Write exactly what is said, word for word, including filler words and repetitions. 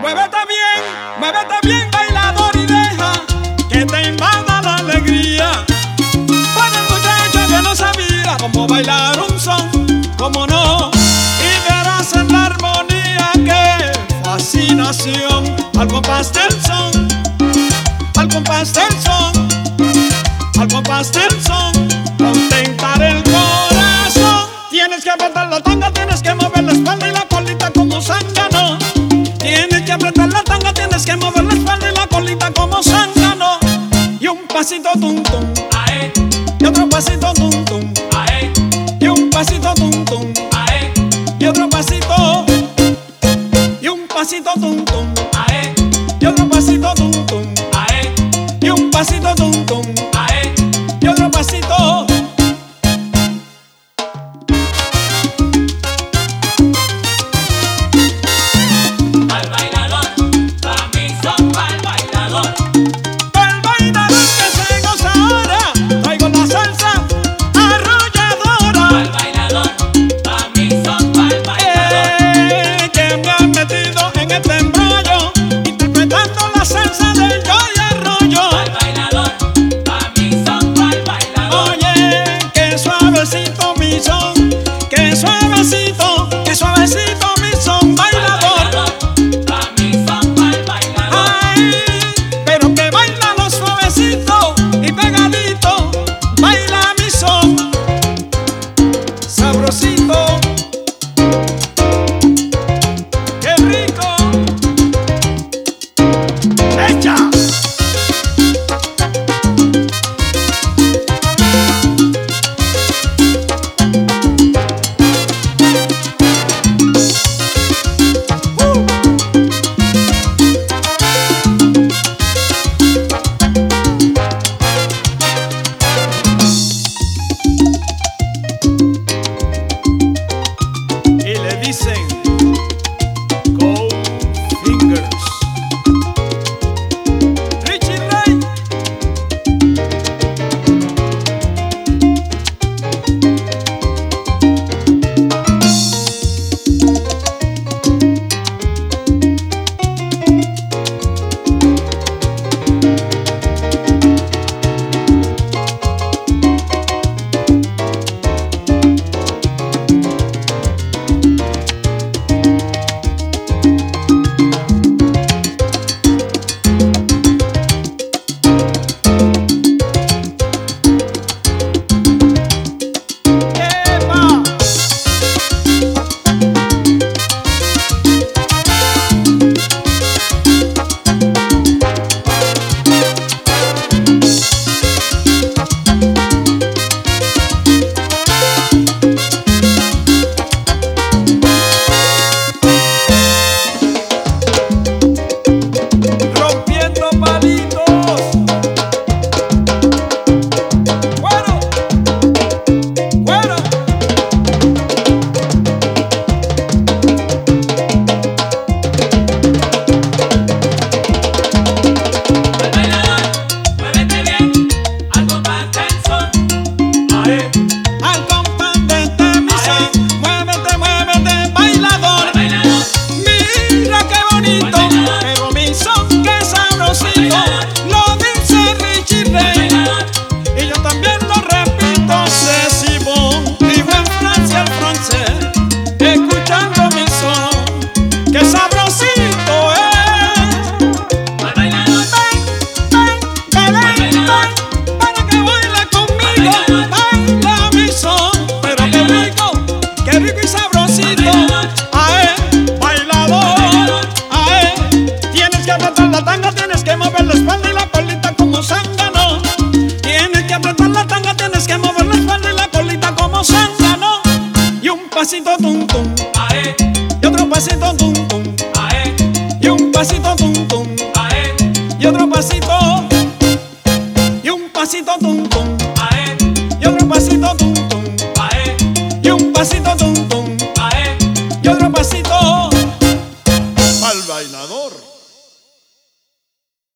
Muévete bien, muévete bien, bailador, y deja que te invada la alegría. Para el muchacho que no sabía cómo bailar un son, cómo no, y verás en la armonía que fascinación. Al compás del son, al compás del son, al compás del son, contentar el corazón. Tienes que apretar la tanga, tienes que mover la espalda y la colita como zángano. Tienes que apretar la tanga, tienes que mover la espalda y la colita como zángano. Y un pasito tum tum, ae. Y otro pasito tum tum, ae. Y un pasito tum tum, ae. Y otro pasito, y un pasito tum tum, ae. Y otro pasito tum tum, ae. Y un pasito tum tum, ae. Y otro pasito. Que suavecito, que suavecito mi son, bailador. Pa' mi son, pa'l bailador. Ay, pero que baila lo suavecito y pegadito, baila mi son, sabrosito. ¡Qué rico! ¡Echa! Dicen Gold Fingers. Richie Ray. Pasito tum tum, ae. Y otro pasito tum tum, ae. Y un pasito tum tum, ae. Y otro pasito, y un pasito tum tum.